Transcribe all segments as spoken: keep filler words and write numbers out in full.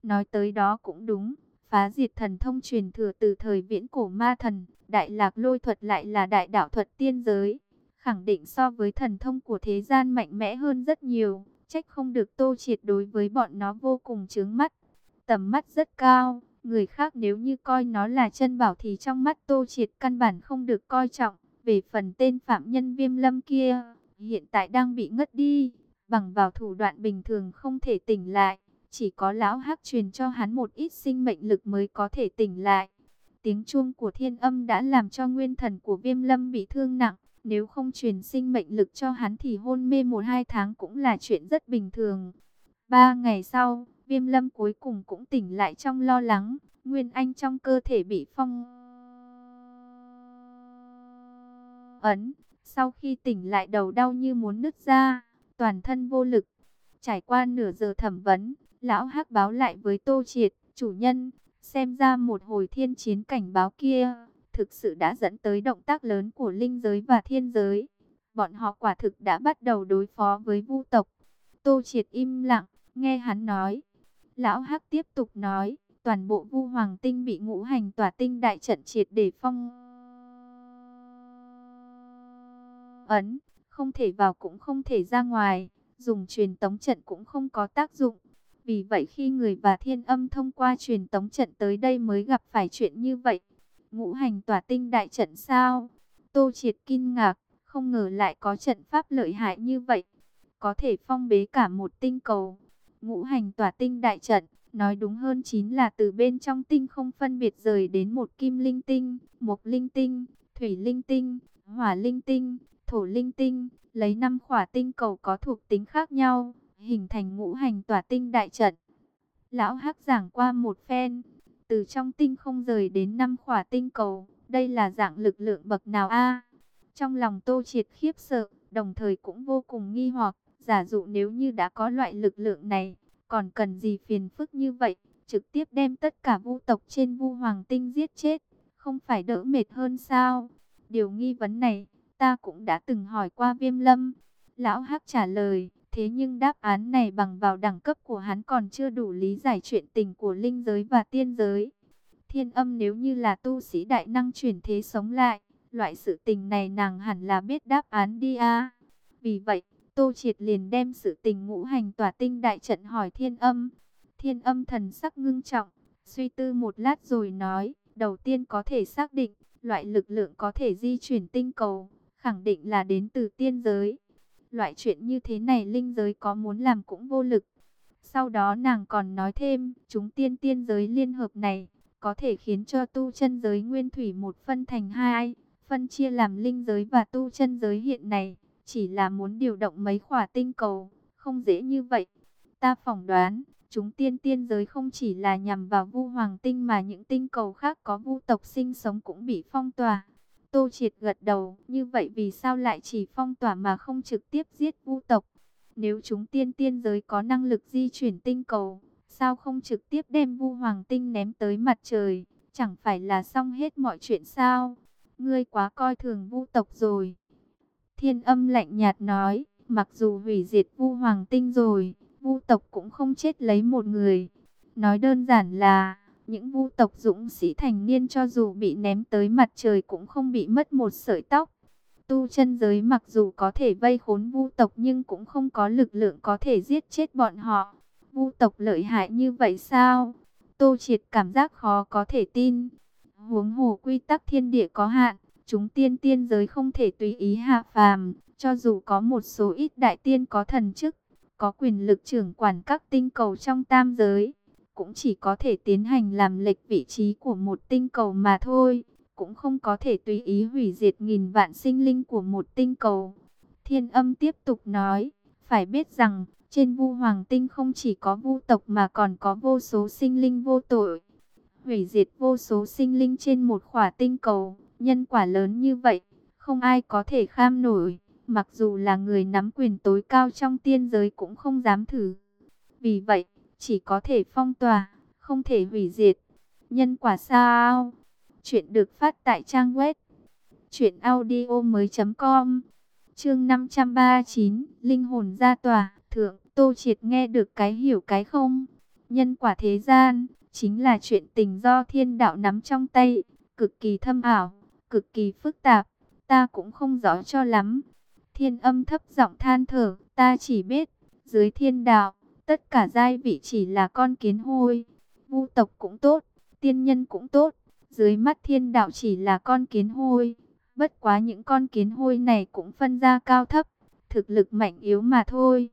Nói tới đó cũng đúng, phá diệt thần thông truyền thừa từ thời viễn cổ ma thần, đại lạc lôi thuật lại là đại đạo thuật tiên giới. Khẳng định so với thần thông của thế gian mạnh mẽ hơn rất nhiều, trách không được Tô Triệt đối với bọn nó vô cùng chướng mắt. Tầm mắt rất cao, người khác nếu như coi nó là chân bảo thì trong mắt Tô Triệt căn bản không được coi trọng. Về phần tên phạm nhân Viêm Lâm kia, hiện tại đang bị ngất đi, bằng vào thủ đoạn bình thường không thể tỉnh lại. Chỉ có lão hắc truyền cho hắn một ít sinh mệnh lực mới có thể tỉnh lại. Tiếng chuông của thiên âm đã làm cho nguyên thần của Viêm Lâm bị thương nặng. Nếu không truyền sinh mệnh lực cho hắn thì hôn mê một hai tháng cũng là chuyện rất bình thường. Ba ngày sau, Viêm Lâm cuối cùng cũng tỉnh lại trong lo lắng. Nguyên anh trong cơ thể bị phong ấn. Sau khi tỉnh lại đầu đau như muốn nứt ra, toàn thân vô lực. Trải qua nửa giờ thẩm vấn, lão hắc báo lại với Tô Triệt, chủ nhân, xem ra một hồi thiên chiến cảnh báo kia, thực sự đã dẫn tới động tác lớn của linh giới và thiên giới. Bọn họ quả thực đã bắt đầu đối phó với vu tộc. Tô Triệt im lặng, nghe hắn nói. Lão hắc tiếp tục nói, toàn bộ vu hoàng tinh bị ngũ hành tỏa tinh đại trận triệt để phong ấn, không thể vào cũng không thể ra ngoài, dùng truyền tống trận cũng không có tác dụng. Vì vậy khi người và thiên âm thông qua truyền tống trận tới đây mới gặp phải chuyện như vậy. Ngũ hành tỏa tinh đại trận sao? Tô Triệt kinh ngạc, không ngờ lại có trận pháp lợi hại như vậy. Có thể phong bế cả một tinh cầu. Ngũ hành tỏa tinh đại trận, nói đúng hơn chính là từ bên trong tinh không phân biệt rời đến một kim linh tinh, mộc linh tinh, thủy linh tinh, hỏa linh tinh, thổ linh tinh, lấy năm khỏa tinh cầu có thuộc tính khác nhau, hình thành ngũ hành tỏa tinh đại trận. Lão hắc giảng qua một phen, từ trong tinh không rời đến năm khỏa tinh cầu, đây là dạng lực lượng bậc nào a? Trong lòng Tô Triệt khiếp sợ, đồng thời cũng vô cùng nghi hoặc, giả dụ nếu như đã có loại lực lượng này, còn cần gì phiền phức như vậy, trực tiếp đem tất cả vu tộc trên vu hoàng tinh giết chết, không phải đỡ mệt hơn sao? Điều nghi vấn này, ta cũng đã từng hỏi qua Viêm Lâm. Lão hắc trả lời, thế nhưng đáp án này bằng vào đẳng cấp của hắn còn chưa đủ lý giải chuyện tình của linh giới và tiên giới. Thiên âm nếu như là tu sĩ đại năng chuyển thế sống lại, loại sự tình này nàng hẳn là biết đáp án đi a. Vì vậy, Tô Triệt liền đem sự tình ngũ hành tỏa tinh đại trận hỏi thiên âm. Thiên âm thần sắc ngưng trọng, suy tư một lát rồi nói, đầu tiên có thể xác định, loại lực lượng có thể di chuyển tinh cầu, khẳng định là đến từ tiên giới. Loại chuyện như thế này linh giới có muốn làm cũng vô lực. Sau đó nàng còn nói thêm, chúng tiên tiên giới liên hợp này, có thể khiến cho tu chân giới nguyên thủy một phân thành hai, phân chia làm linh giới và tu chân giới hiện này, chỉ là muốn điều động mấy khỏa tinh cầu, không dễ như vậy. Ta phỏng đoán, chúng tiên tiên giới không chỉ là nhằm vào vu hoàng tinh mà những tinh cầu khác có vu tộc sinh sống cũng bị phong tỏa. Tô Triệt gật đầu, như vậy vì sao lại chỉ phong tỏa mà không trực tiếp giết vu tộc? Nếu chúng tiên tiên giới có năng lực di chuyển tinh cầu, sao không trực tiếp đem vu hoàng tinh ném tới mặt trời? Chẳng phải là xong hết mọi chuyện sao? Ngươi quá coi thường vu tộc rồi. Thiên âm lạnh nhạt nói, mặc dù hủy diệt vu hoàng tinh rồi, vu tộc cũng không chết lấy một người. Nói đơn giản là, những vu tộc dũng sĩ thành niên cho dù bị ném tới mặt trời cũng không bị mất một sợi tóc. Tu chân giới mặc dù có thể vây khốn vu tộc nhưng cũng không có lực lượng có thể giết chết bọn họ. Vu tộc lợi hại như vậy sao? Tô Triệt cảm giác khó có thể tin. Huống hồ quy tắc thiên địa có hạn, chúng tiên tiên giới không thể tùy ý hạ phàm, cho dù có một số ít đại tiên có thần chức, có quyền lực trưởng quản các tinh cầu trong tam giới, cũng chỉ có thể tiến hành làm lệch vị trí của một tinh cầu mà thôi, cũng không có thể tùy ý hủy diệt nghìn vạn sinh linh của một tinh cầu. Thiên âm tiếp tục nói, phải biết rằng, trên vu hoàng tinh không chỉ có vu tộc mà còn có vô số sinh linh vô tội. Hủy diệt vô số sinh linh trên một khỏa tinh cầu, nhân quả lớn như vậy, không ai có thể kham nổi, mặc dù là người nắm quyền tối cao trong tiên giới cũng không dám thử. Vì vậy, chỉ có thể phong tỏa, không thể hủy diệt. Nhân quả sao? Chuyện được phát tại trang web truyện audio mới chấm com. Chương năm trăm ba mươi chín, linh hồn ra tòa, thượng. Tô Triệt nghe được cái hiểu cái không. Nhân quả thế gian, chính là chuyện tình do thiên đạo nắm trong tay, cực kỳ thâm ảo, cực kỳ phức tạp, ta cũng không rõ cho lắm. Thiên Âm thấp giọng than thở, ta chỉ biết, dưới thiên đạo, tất cả giai vị chỉ là con kiến hôi. Vu tộc cũng tốt, tiên nhân cũng tốt, dưới mắt thiên đạo chỉ là con kiến hôi. Bất quá những con kiến hôi này cũng phân ra cao thấp, thực lực mạnh yếu mà thôi.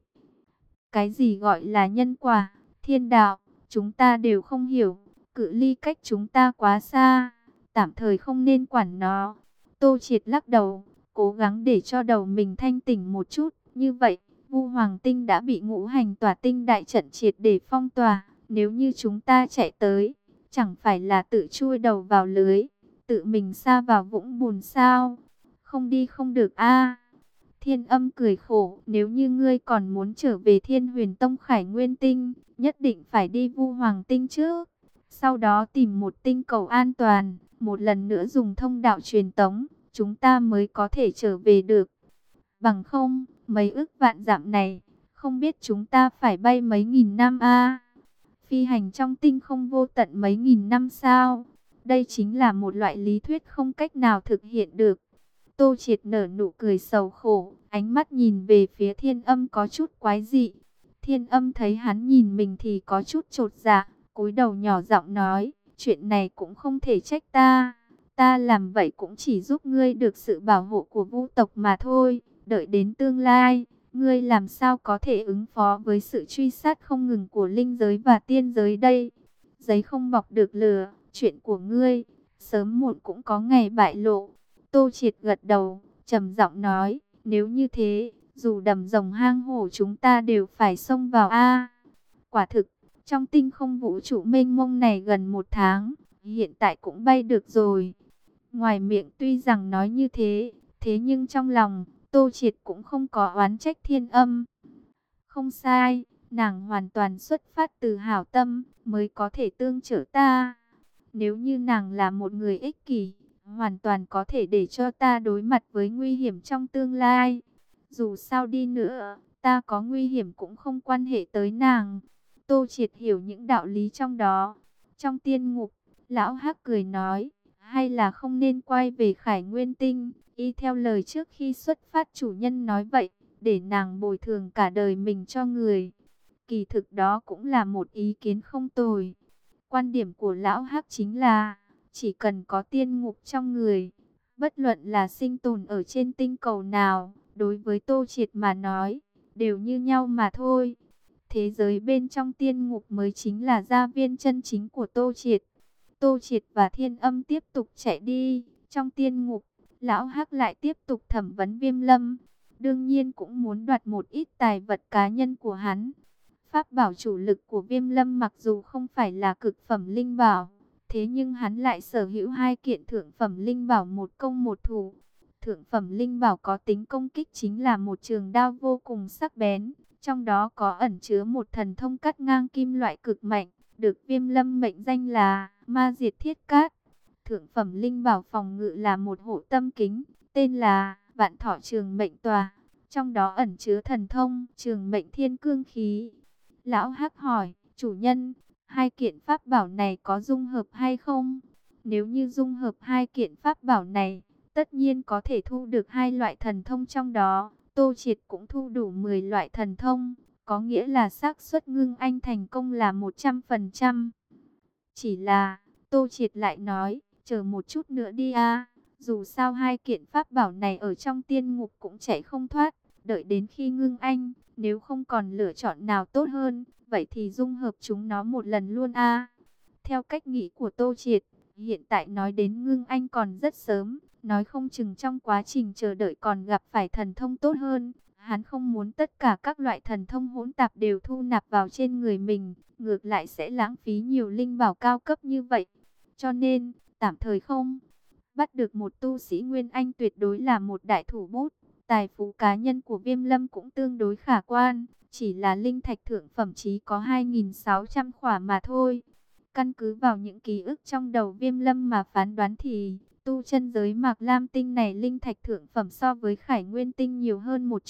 Cái gì gọi là nhân quả, thiên đạo, chúng ta đều không hiểu, cự ly cách chúng ta quá xa, tạm thời không nên quản nó. Tô Triệt lắc đầu, cố gắng để cho đầu mình thanh tỉnh một chút, như vậy, Vu Hoàng Tinh đã bị ngũ hành tỏa tinh đại trận triệt để phong tỏa, nếu như chúng ta chạy tới, chẳng phải là tự chui đầu vào lưới, tự mình sa vào vũng bùn sao? Không đi không được a. Thiên Âm cười khổ, nếu như ngươi còn muốn trở về Thiên Huyền Tông Khải Nguyên Tinh, nhất định phải đi Vu Hoàng Tinh trước, sau đó tìm một tinh cầu an toàn, một lần nữa dùng thông đạo truyền tống, chúng ta mới có thể trở về được. Bằng không, mấy ức vạn dặm này, không biết chúng ta phải bay mấy nghìn năm a. Phi hành trong tinh không vô tận mấy nghìn năm sao? Đây chính là một loại lý thuyết không cách nào thực hiện được. Tô Triệt nở nụ cười sầu khổ, ánh mắt nhìn về phía Thiên Âm có chút quái dị. Thiên Âm thấy hắn nhìn mình thì có chút chột dạ, cúi đầu nhỏ giọng nói, chuyện này cũng không thể trách ta. Ta làm vậy cũng chỉ giúp ngươi được sự bảo hộ của Vu tộc mà thôi. Đợi đến tương lai, ngươi làm sao có thể ứng phó với sự truy sát không ngừng của linh giới và tiên giới đây? Giấy không bọc được lửa, chuyện của ngươi, sớm muộn cũng có ngày bại lộ. Tô Triệt gật đầu, trầm giọng nói, nếu như thế, dù đầm rồng hang hổ chúng ta đều phải xông vào a. Quả thực, trong tinh không vũ trụ mênh mông này gần một tháng, hiện tại cũng bay được rồi. Ngoài miệng tuy rằng nói như thế, thế nhưng trong lòng, Tô Triệt cũng không có oán trách Thiên Âm. Không sai, nàng hoàn toàn xuất phát từ hảo tâm, mới có thể tương trợ ta. Nếu như nàng là một người ích kỷ, hoàn toàn có thể để cho ta đối mặt với nguy hiểm trong tương lai. Dù sao đi nữa, ta có nguy hiểm cũng không quan hệ tới nàng. Tô Triệt hiểu những đạo lý trong đó. Trong tiên ngục, lão Hắc cười nói, hay là không nên quay về Khải Nguyên Tinh, y theo lời trước khi xuất phát chủ nhân nói vậy, để nàng bồi thường cả đời mình cho người. Kỳ thực đó cũng là một ý kiến không tồi. Quan điểm của lão Hắc chính là, chỉ cần có tiên ngục trong người, bất luận là sinh tồn ở trên tinh cầu nào, đối với Tô Triệt mà nói, đều như nhau mà thôi. Thế giới bên trong tiên ngục mới chính là gia viên chân chính của Tô Triệt. Tô Triệt và Thiên Âm tiếp tục chạy đi. Trong tiên ngục, lão Hắc lại tiếp tục thẩm vấn Viêm Lâm. Đương nhiên cũng muốn đoạt một ít tài vật cá nhân của hắn. Pháp bảo chủ lực của Viêm Lâm mặc dù không phải là cực phẩm linh bảo, thế nhưng hắn lại sở hữu hai kiện thượng phẩm linh bảo một công một thủ. Thượng phẩm linh bảo có tính công kích chính là một trường đao vô cùng sắc bén, trong đó có ẩn chứa một thần thông cắt ngang kim loại cực mạnh, được Viêm Lâm mệnh danh là Ma Diệt Thiết Cát. Thượng phẩm linh bảo phòng ngự là một hộ tâm kính, tên là Vạn Thọ Trường Mệnh Tòa, trong đó ẩn chứa thần thông Trường Mệnh Thiên Cương Khí. Lão Hắc hỏi, chủ nhân, hai kiện pháp bảo này có dung hợp hay không? Nếu như dung hợp hai kiện pháp bảo này, tất nhiên có thể thu được hai loại thần thông trong đó. Tô Triệt cũng thu đủ mười loại thần thông, có nghĩa là xác suất ngưng anh thành công là một trăm phần trăm. Chỉ là, Tô Triệt lại nói, chờ một chút nữa đi a. Dù sao hai kiện pháp bảo này ở trong tiên ngục cũng chạy không thoát, đợi đến khi ngưng anh, nếu không còn lựa chọn nào tốt hơn, vậy thì dung hợp chúng nó một lần luôn a. Theo cách nghĩ của Tô Triệt, hiện tại nói đến ngưng anh còn rất sớm, nói không chừng trong quá trình chờ đợi còn gặp phải thần thông tốt hơn. Hắn không muốn tất cả các loại thần thông hỗn tạp đều thu nạp vào trên người mình, ngược lại sẽ lãng phí nhiều linh bảo cao cấp như vậy. Cho nên, tạm thời không bắt được một tu sĩ Nguyên Anh tuyệt đối là một đại thủ bút. Tài phú cá nhân của Viêm Lâm cũng tương đối khả quan, chỉ là linh thạch thượng phẩm chí có hai nghìn sáu trăm khỏa mà thôi. Căn cứ vào những ký ức trong đầu Viêm Lâm mà phán đoán thì, tu chân giới Mạc Lam Tinh này linh thạch thượng phẩm so với Khải Nguyên Tinh nhiều hơn một chút.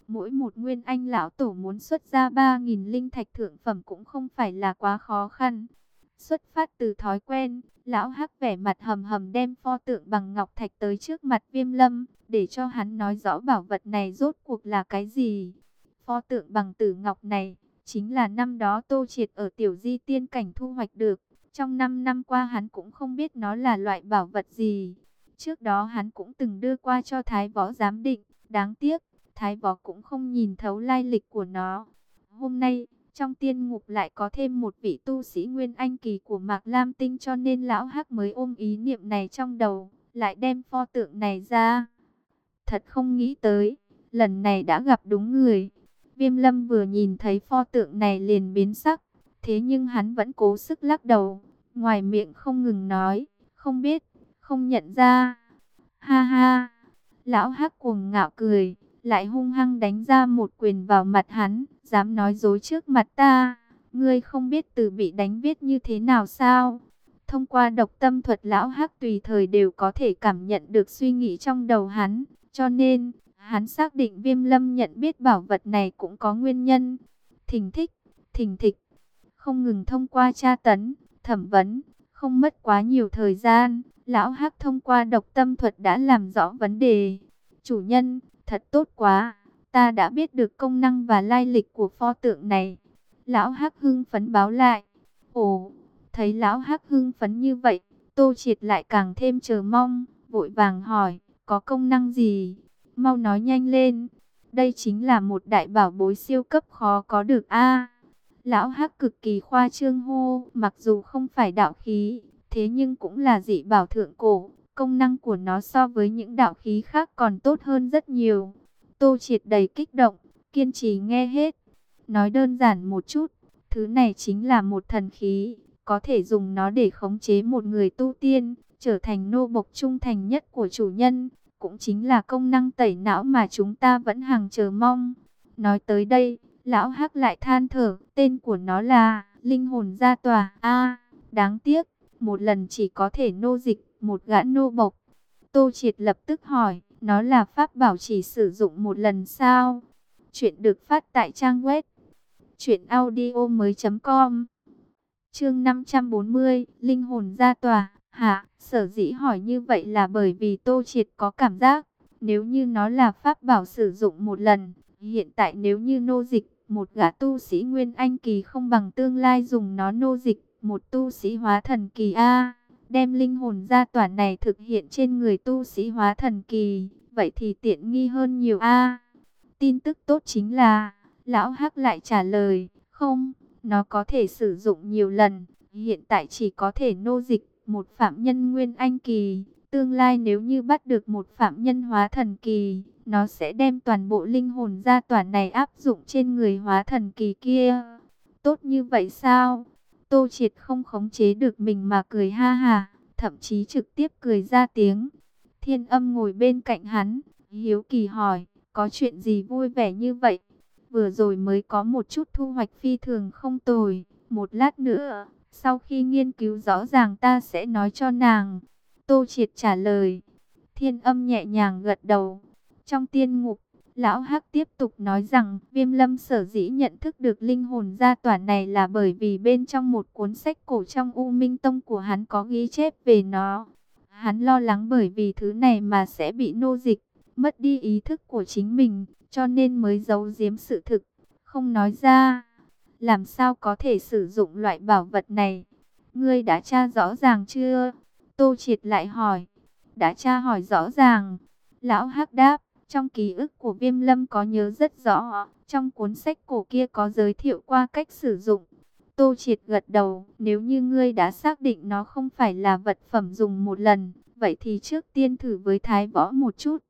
Mỗi một nguyên anh lão tổ muốn xuất ra ba nghìn linh thạch thượng phẩm cũng không phải là quá khó khăn. Xuất phát từ thói quen, lão hắc vẻ mặt hầm hầm đem pho tượng bằng ngọc thạch tới trước mặt Viêm Lâm, để cho hắn nói rõ bảo vật này rốt cuộc là cái gì. Pho tượng bằng tử ngọc này, chính là năm đó Tô Triệt ở tiểu di tiên cảnh thu hoạch được. Trong năm năm qua hắn cũng không biết nó là loại bảo vật gì. Trước đó hắn cũng từng đưa qua cho Thái Võ giám định, đáng tiếc, Thái Võ cũng không nhìn thấu lai lịch của nó. Hôm nay, trong tiên ngục lại có thêm một vị tu sĩ Nguyên Anh kỳ của Mạc Lam Tinh, cho nên lão hắc mới ôm ý niệm này trong đầu, lại đem pho tượng này ra. Thật không nghĩ tới, lần này đã gặp đúng người. Viêm Lâm vừa nhìn thấy pho tượng này liền biến sắc, thế nhưng hắn vẫn cố sức lắc đầu, ngoài miệng không ngừng nói, không biết, không nhận ra. Ha ha, lão hắc cuồng ngạo cười, lại hung hăng đánh ra một quyền vào mặt hắn, dám nói dối trước mặt ta, ngươi không biết từ bị đánh viết như thế nào sao? Thông qua độc tâm thuật, lão hắc tùy thời đều có thể cảm nhận được suy nghĩ trong đầu hắn, cho nên hắn xác định Viêm Lâm nhận biết bảo vật này cũng có nguyên nhân. Thình thích, thình thịch, không ngừng thông qua tra tấn, thẩm vấn, không mất quá nhiều thời gian, lão hắc thông qua độc tâm thuật đã làm rõ vấn đề. Chủ nhân, thật tốt quá, ta đã biết được công năng và lai lịch của pho tượng này. Lão hắc hưng phấn báo lại. Ồ, thấy lão hắc hưng phấn như vậy, Tô Triệt lại càng thêm chờ mong, vội vàng hỏi, có công năng gì? Mau nói nhanh lên. Đây chính là một đại bảo bối siêu cấp khó có được a. Lão hắc cực kỳ khoa trương hô, mặc dù không phải đạo khí, thế nhưng cũng là dị bảo thượng cổ. Công năng của nó so với những đạo khí khác còn tốt hơn rất nhiều. Tô Triệt đầy kích động, kiên trì nghe hết. Nói đơn giản một chút, thứ này chính là một thần khí, có thể dùng nó để khống chế một người tu tiên, trở thành nô bộc trung thành nhất của chủ nhân. Cũng chính là công năng tẩy não mà chúng ta vẫn hằng chờ mong. Nói tới đây, lão hắc lại than thở, tên của nó là linh hồn gia tòa. A, đáng tiếc, một lần chỉ có thể nô dịch một gã nô bộc. Tô Triệt lập tức hỏi, nó là pháp bảo chỉ sử dụng một lần sao? Chuyện được phát tại trang web truyện audio mới chấm com. Chương năm trăm bốn mươi, linh hồn gia tòa. Hả? Sở dĩ hỏi như vậy là bởi vì Tô Triệt có cảm giác, nếu như nó là pháp bảo sử dụng một lần, hiện tại nếu như nô dịch một gã tu sĩ Nguyên Anh kỳ không bằng tương lai dùng nó nô dịch một tu sĩ hóa thần kỳ a. Đem linh hồn gia tòa này thực hiện trên người tu sĩ hóa thần kỳ, vậy thì tiện nghi hơn nhiều a. Tin tức tốt chính là, lão hắc lại trả lời, không, nó có thể sử dụng nhiều lần, hiện tại chỉ có thể nô dịch một phạm nhân Nguyên Anh kỳ, tương lai nếu như bắt được một phạm nhân hóa thần kỳ, nó sẽ đem toàn bộ linh hồn gia tòa này áp dụng trên người hóa thần kỳ kia. Tốt như vậy sao? Tô Triệt không khống chế được mình mà cười ha ha, thậm chí trực tiếp cười ra tiếng. Thiên Âm ngồi bên cạnh hắn, hiếu kỳ hỏi, có chuyện gì vui vẻ như vậy? Vừa rồi mới có một chút thu hoạch phi thường không tồi, một lát nữa, sau khi nghiên cứu rõ ràng ta sẽ nói cho nàng. Tô Triệt trả lời. Thiên Âm nhẹ nhàng gật đầu. Trong tiên ngục, lão hắc tiếp tục nói rằng Viêm Lâm sở dĩ nhận thức được linh hồn gia tòa này là bởi vì bên trong một cuốn sách cổ trong U Minh Tông của hắn có ghi chép về nó. Hắn lo lắng bởi vì thứ này mà sẽ bị nô dịch, mất đi ý thức của chính mình, cho nên mới giấu giếm sự thực, không nói ra. Làm sao có thể sử dụng loại bảo vật này? Ngươi đã tra rõ ràng chưa? Tô Triệt lại hỏi. Đã tra hỏi rõ ràng. Lão hắc đáp, trong ký ức của Viêm Lâm có nhớ rất rõ, trong cuốn sách cổ kia có giới thiệu qua cách sử dụng. Tô Triệt gật đầu, nếu như ngươi đã xác định nó không phải là vật phẩm dùng một lần, vậy thì trước tiên thử với Thái Võ một chút.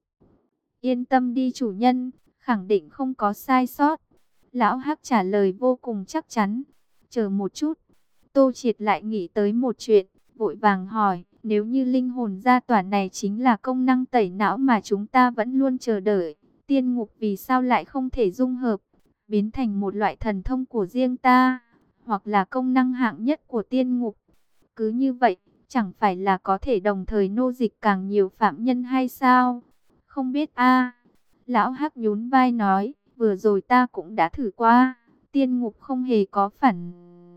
Yên tâm đi chủ nhân, khẳng định không có sai sót. Lão hắc trả lời vô cùng chắc chắn. Chờ một chút. Tô Triệt lại nghĩ tới một chuyện, vội vàng hỏi, nếu như linh hồn gia tòa này chính là công năng tẩy não mà chúng ta vẫn luôn chờ đợi, tiên ngục vì sao lại không thể dung hợp, biến thành một loại thần thông của riêng ta, hoặc là công năng hạng nhất của tiên ngục? Cứ như vậy, chẳng phải là có thể đồng thời nô dịch càng nhiều phạm nhân hay sao? Không biết a. Lão hắc nhún vai nói, vừa rồi ta cũng đã thử qua, tiên ngục không hề có phản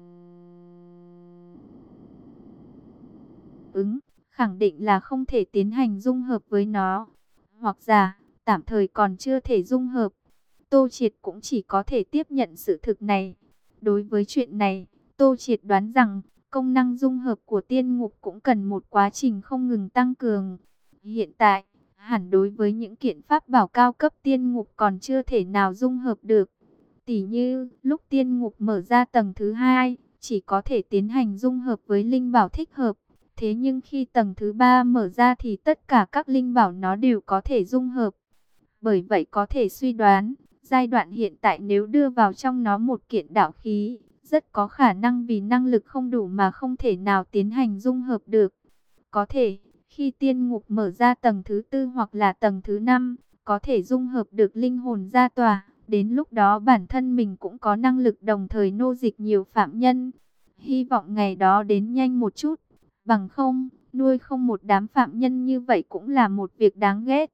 ứng, khẳng định là không thể tiến hành dung hợp với nó. Hoặc giả, tạm thời còn chưa thể dung hợp. Tô Triệt cũng chỉ có thể tiếp nhận sự thực này. Đối với chuyện này, Tô Triệt đoán rằng, công năng dung hợp của tiên ngục cũng cần một quá trình không ngừng tăng cường. Hiện tại, hẳn đối với những kiện pháp bảo cao cấp tiên ngục còn chưa thể nào dung hợp được. Tỉ như, lúc tiên ngục mở ra tầng thứ hai, chỉ có thể tiến hành dung hợp với linh bảo thích hợp. Thế nhưng khi tầng thứ ba mở ra thì tất cả các linh bảo nó đều có thể dung hợp. Bởi vậy có thể suy đoán, giai đoạn hiện tại nếu đưa vào trong nó một kiện đạo khí, rất có khả năng vì năng lực không đủ mà không thể nào tiến hành dung hợp được. Có thể, khi tiên ngục mở ra tầng thứ tư hoặc là tầng thứ năm, có thể dung hợp được linh hồn ra tòa. Đến lúc đó bản thân mình cũng có năng lực đồng thời nô dịch nhiều phạm nhân. Hy vọng ngày đó đến nhanh một chút. Bằng không, nuôi không một đám phạm nhân như vậy cũng là một việc đáng ghét.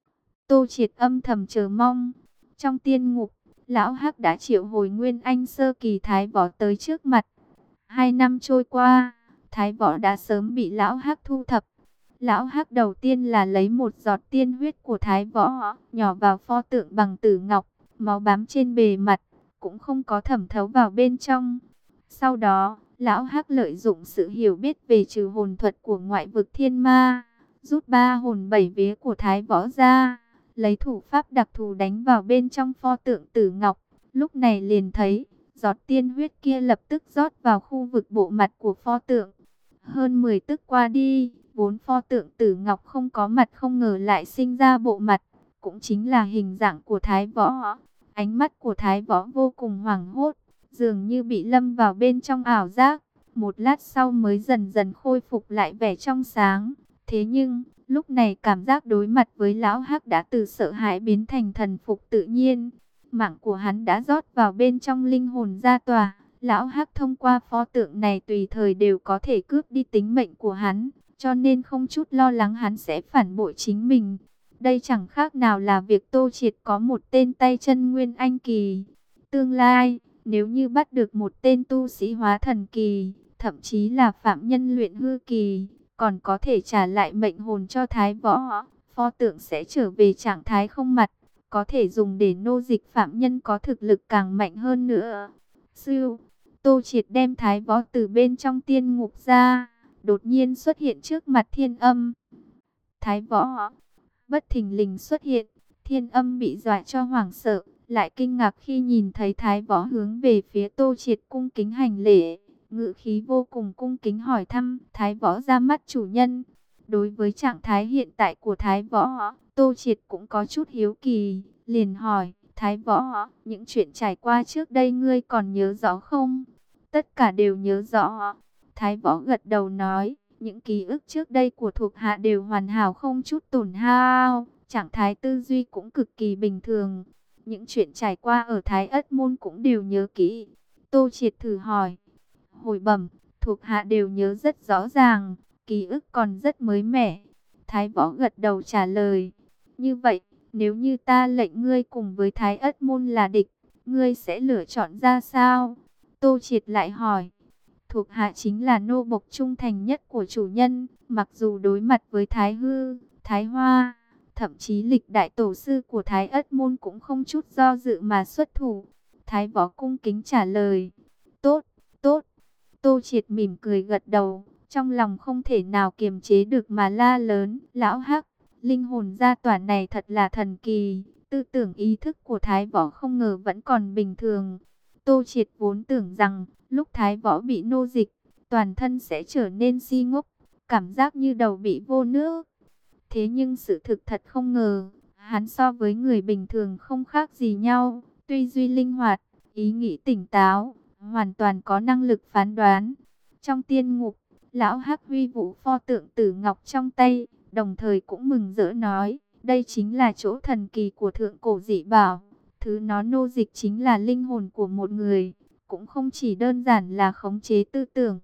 Tô Triệt âm thầm chờ mong. Trong tiên ngục, Lão Hắc đã triệu hồi Nguyên Anh sơ kỳ Thái Võ tới trước mặt. Hai năm trôi qua, Thái Võ đã sớm bị Lão Hắc thu thập. Lão Hắc đầu tiên là lấy một giọt tiên huyết của Thái Võ, nhỏ vào pho tượng bằng tử ngọc, máu bám trên bề mặt, cũng không có thẩm thấu vào bên trong. Sau đó, Lão Hắc lợi dụng sự hiểu biết về trừ hồn thuật của ngoại vực thiên ma, rút ba hồn bảy vía của Thái Võ ra, lấy thủ pháp đặc thù đánh vào bên trong pho tượng tử ngọc. Lúc này liền thấy, giọt tiên huyết kia lập tức rót vào khu vực bộ mặt của pho tượng. Hơn mười tức qua đi, vốn pho tượng tử ngọc không có mặt không ngờ lại sinh ra bộ mặt, cũng chính là hình dạng của Thái Võ. Ánh mắt của Thái Võ vô cùng hoảng hốt, dường như bị lâm vào bên trong ảo giác. Một lát sau mới dần dần khôi phục lại vẻ trong sáng. Thế nhưng, lúc này cảm giác đối mặt với Lão Hắc đã từ sợ hãi biến thành thần phục tự nhiên. Mạng của hắn đã rót vào bên trong linh hồn ra tòa. Lão Hắc thông qua pho tượng này tùy thời đều có thể cướp đi tính mệnh của hắn, cho nên không chút lo lắng hắn sẽ phản bội chính mình. Đây chẳng khác nào là việc Tô Triệt có một tên tay chân Nguyên Anh kỳ. Tương lai, nếu như bắt được một tên tu sĩ hóa thần kỳ, thậm chí là phạm nhân luyện hư kỳ, còn có thể trả lại mệnh hồn cho Thái Võ, pho tượng sẽ trở về trạng thái không mặt, có thể dùng để nô dịch phạm nhân có thực lực càng mạnh hơn nữa. Sư, Tô Triệt đem Thái Võ từ bên trong tiên ngục ra, đột nhiên xuất hiện trước mặt Thiên Âm. Thái Võ bất thình lình xuất hiện, Thiên Âm bị dọa cho hoảng sợ, lại kinh ngạc khi nhìn thấy Thái Võ hướng về phía Tô Triệt cung kính hành lễ, ngữ khí vô cùng cung kính hỏi thăm. Thái Võ ra mắt chủ nhân. Đối với trạng thái hiện tại của Thái Võ, Tô Triệt cũng có chút hiếu kỳ, liền hỏi: Thái Võ, những chuyện trải qua trước đây ngươi còn nhớ rõ không? Tất cả đều nhớ rõ. Thái Võ gật đầu nói: những ký ức trước đây của thuộc hạ đều hoàn hảo không chút tổn hao, trạng thái tư duy cũng cực kỳ bình thường. Những chuyện trải qua ở Thái Ất Môn cũng đều nhớ kỹ. Tô Triệt thử hỏi: hồi bẩm, thuộc hạ đều nhớ rất rõ ràng, ký ức còn rất mới mẻ. Thái Võ gật đầu trả lời: như vậy, nếu như ta lệnh ngươi cùng với Thái Ất Môn là địch, ngươi sẽ lựa chọn ra sao? Tô Triệt lại hỏi: thuộc hạ chính là nô bộc trung thành nhất của chủ nhân, mặc dù đối mặt với Thái Hư, Thái Hoa, thậm chí lịch đại tổ sư của Thái Ất Môn cũng không chút do dự mà xuất thủ. Thái Võ cung kính trả lời: tốt, tốt. Tô Triệt mỉm cười gật đầu, trong lòng không thể nào kiềm chế được mà la lớn: Lão Hắc, linh hồn gia tỏa này thật là thần kỳ. Tư tưởng ý thức của Thái Võ không ngờ vẫn còn bình thường. Tô Triệt vốn tưởng rằng, lúc Thái Võ bị nô dịch, toàn thân sẽ trở nên si ngốc, cảm giác như đầu bị vô nước. Thế nhưng sự thực thật không ngờ, hắn so với người bình thường không khác gì nhau, tư duy linh hoạt, ý nghĩ tỉnh táo, hoàn toàn có năng lực phán đoán. Trong tiên ngục, Lão Hắc huy vũ pho tượng tử ngọc trong tay, đồng thời cũng mừng rỡ nói: đây chính là chỗ thần kỳ của thượng cổ dị bảo. Thứ nó nô dịch chính là linh hồn của một người, cũng không chỉ đơn giản là khống chế tư tưởng.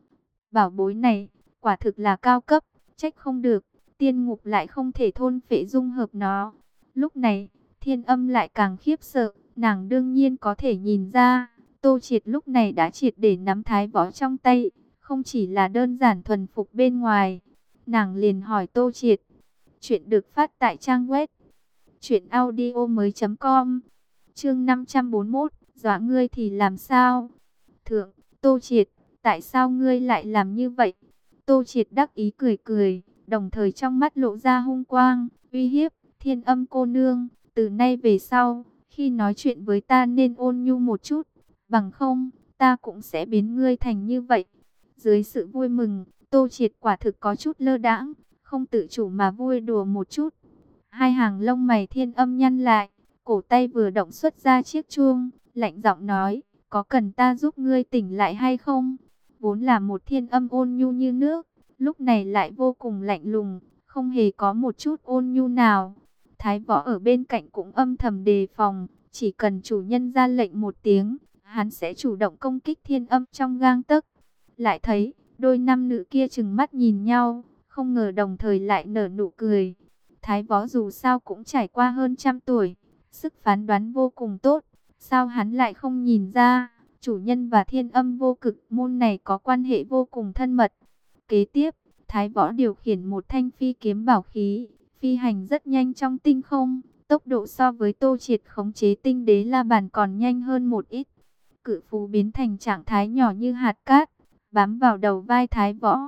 Bảo bối này, quả thực là cao cấp, trách không được tiên ngục lại không thể thôn phệ dung hợp nó. Lúc này, Thiên Âm lại càng khiếp sợ, nàng đương nhiên có thể nhìn ra, Tô Triệt lúc này đã triệt để nắm Thái Võ trong tay, không chỉ là đơn giản thuần phục bên ngoài. Nàng liền hỏi Tô Triệt, chuyện được phát tại trang web truyện audio mới.com, chương năm trăm bốn mươi mốt, dọa ngươi thì làm sao? Thượng, Tô Triệt, tại sao ngươi lại làm như vậy? Tô Triệt đắc ý cười cười, đồng thời trong mắt lộ ra hung quang, uy hiếp. Thiên Âm cô nương, từ nay về sau, khi nói chuyện với ta nên ôn nhu một chút, bằng không, ta cũng sẽ biến ngươi thành như vậy. Dưới sự vui mừng, Tô Triệt quả thực có chút lơ đãng, không tự chủ mà vui đùa một chút. Hai hàng lông mày Thiên Âm nhăn lại, cổ tay vừa động xuất ra chiếc chuông, lạnh giọng nói, có cần ta giúp ngươi tỉnh lại hay không? Vốn là một Thiên Âm ôn nhu như nước, lúc này lại vô cùng lạnh lùng, không hề có một chút ôn nhu nào. Thái Võ ở bên cạnh cũng âm thầm đề phòng, chỉ cần chủ nhân ra lệnh một tiếng, hắn sẽ chủ động công kích Thiên Âm trong gang tấc. Lại thấy, đôi nam nữ kia trừng mắt nhìn nhau, không ngờ đồng thời lại nở nụ cười. Thái Võ dù sao cũng trải qua hơn trăm tuổi, sức phán đoán vô cùng tốt, sao hắn lại không nhìn ra, chủ nhân và Thiên Âm vô cực môn này có quan hệ vô cùng thân mật. Kế tiếp, Thái Võ điều khiển một thanh phi kiếm bảo khí, phi hành rất nhanh trong tinh không, tốc độ so với Tô Triệt khống chế tinh đế la bàn còn nhanh hơn một ít. Cự phú biến thành trạng thái nhỏ như hạt cát, bám vào đầu vai Thái Võ.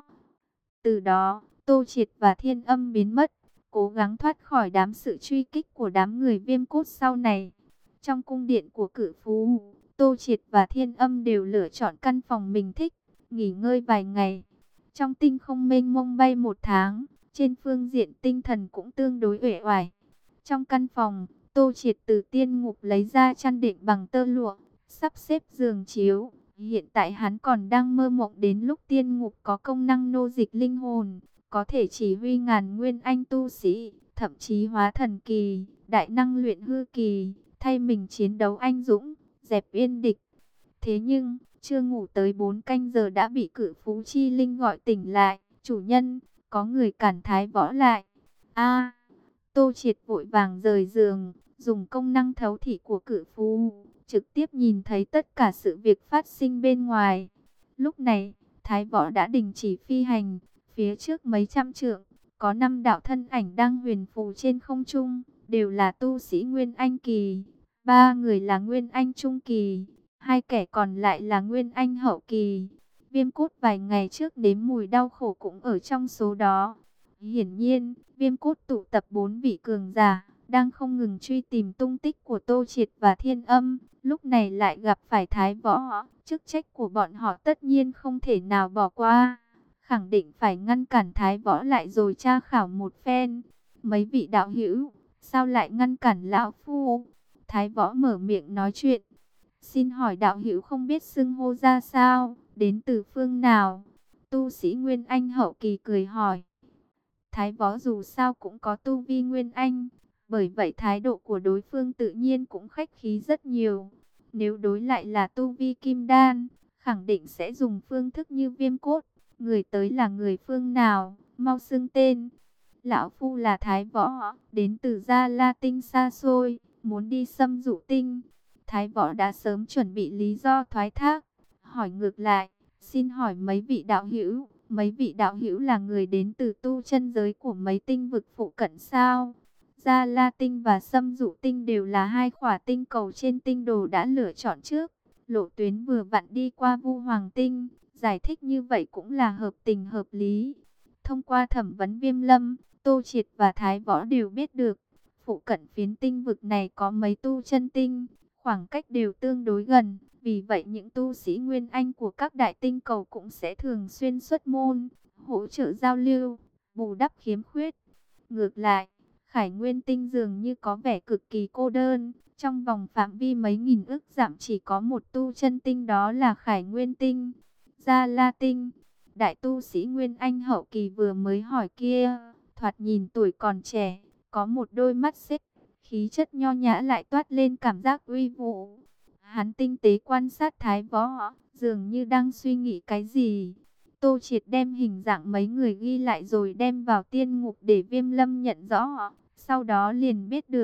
Từ đó, Tô Triệt và Thiên Âm biến mất, cố gắng thoát khỏi đám sự truy kích của đám người Viêm Cốt sau này. Trong cung điện của cự phú, Tô Triệt và Thiên Âm đều lựa chọn căn phòng mình thích, nghỉ ngơi vài ngày. Trong tinh không mênh mông bay một tháng, trên phương diện tinh thần cũng tương đối uể oải. Trong căn phòng, Tô Triệt từ tiên ngục lấy ra chăn đệm bằng tơ lụa, sắp xếp giường chiếu. Hiện tại hắn còn đang mơ mộng đến lúc tiên ngục có công năng nô dịch linh hồn, có thể chỉ huy ngàn nguyên anh tu sĩ, thậm chí hóa thần kỳ, đại năng luyện hư kỳ, thay mình chiến đấu anh dũng, dẹp yên địch. Thế nhưng, chưa ngủ tới bốn canh giờ đã bị cự phú chi linh gọi tỉnh lại. Chủ nhân, có người cản Thái Võ lại. A, Tô Triệt vội vàng rời giường, dùng công năng thấu thị của cự phú, trực tiếp nhìn thấy tất cả sự việc phát sinh bên ngoài. Lúc này, Thái Võ đã đình chỉ phi hành, phía trước mấy trăm trượng, có năm đạo thân ảnh đang huyền phù trên không trung, đều là tu sĩ Nguyên Anh kỳ, ba người là Nguyên Anh trung kỳ, hai kẻ còn lại là Nguyên Anh hậu kỳ. Viêm Cốt vài ngày trước nếm mùi đau khổ cũng ở trong số đó. Hiển nhiên, Viêm Cốt tụ tập bốn vị cường giả, đang không ngừng truy tìm tung tích của Tô Triệt và Thiên Âm. Lúc này lại gặp phải Thái Võ, chức trách của bọn họ tất nhiên không thể nào bỏ qua. Khẳng định phải ngăn cản Thái Võ lại rồi tra khảo một phen. Mấy vị đạo hữu, sao lại ngăn cản lão phu? Thái Võ mở miệng nói chuyện. Xin hỏi đạo hữu không biết xưng hô ra sao, đến từ phương nào? Tu sĩ Nguyên Anh hậu kỳ cười hỏi. Thái Võ dù sao cũng có tu vi Nguyên Anh, bởi vậy thái độ của đối phương tự nhiên cũng khách khí rất nhiều. Nếu đối lại là tu vi Kim Đan, khẳng định sẽ dùng phương thức như Viêm Cốt. Người tới là người phương nào, mau xưng tên. Lão phu là Thái Võ, đến từ Gia La Tinh xa xôi, muốn đi xâm dụ tinh. Thái Võ đã sớm chuẩn bị lý do thoái thác, hỏi ngược lại, xin hỏi mấy vị đạo hữu, mấy vị đạo hữu là người đến từ tu chân giới của mấy tinh vực phụ cận sao? Gia La Tinh và Xâm Dụ Tinh đều là hai khỏa tinh cầu trên tinh đồ đã lựa chọn trước. Lộ tuyến vừa vặn đi qua Vu Hoàng Tinh, giải thích như vậy cũng là hợp tình hợp lý. Thông qua thẩm vấn Viêm Lâm, Tô Triệt và Thái Võ đều biết được, phụ cận phiến tinh vực này có mấy tu chân tinh, khoảng cách đều tương đối gần. Vì vậy những tu sĩ Nguyên Anh của các đại tinh cầu cũng sẽ thường xuyên xuất môn, hỗ trợ giao lưu, bù đắp khiếm khuyết. Ngược lại, Khải Nguyên Tinh dường như có vẻ cực kỳ cô đơn. Trong vòng phạm vi mấy nghìn ức dặm chỉ có một tu chân tinh, đó là Khải Nguyên Tinh. Gia La Tinh, đại tu sĩ Nguyên Anh hậu kỳ vừa mới hỏi kia, thoạt nhìn tuổi còn trẻ, có một đôi mắt xích, khí chất nho nhã lại toát lên cảm giác uy vũ. Hắn tinh tế quan sát Thái Võ, dường như đang suy nghĩ cái gì. Tô Triệt đem hình dạng mấy người ghi lại rồi đem vào tiên ngục để Viêm Lâm nhận rõ. Sau đó liền biết được,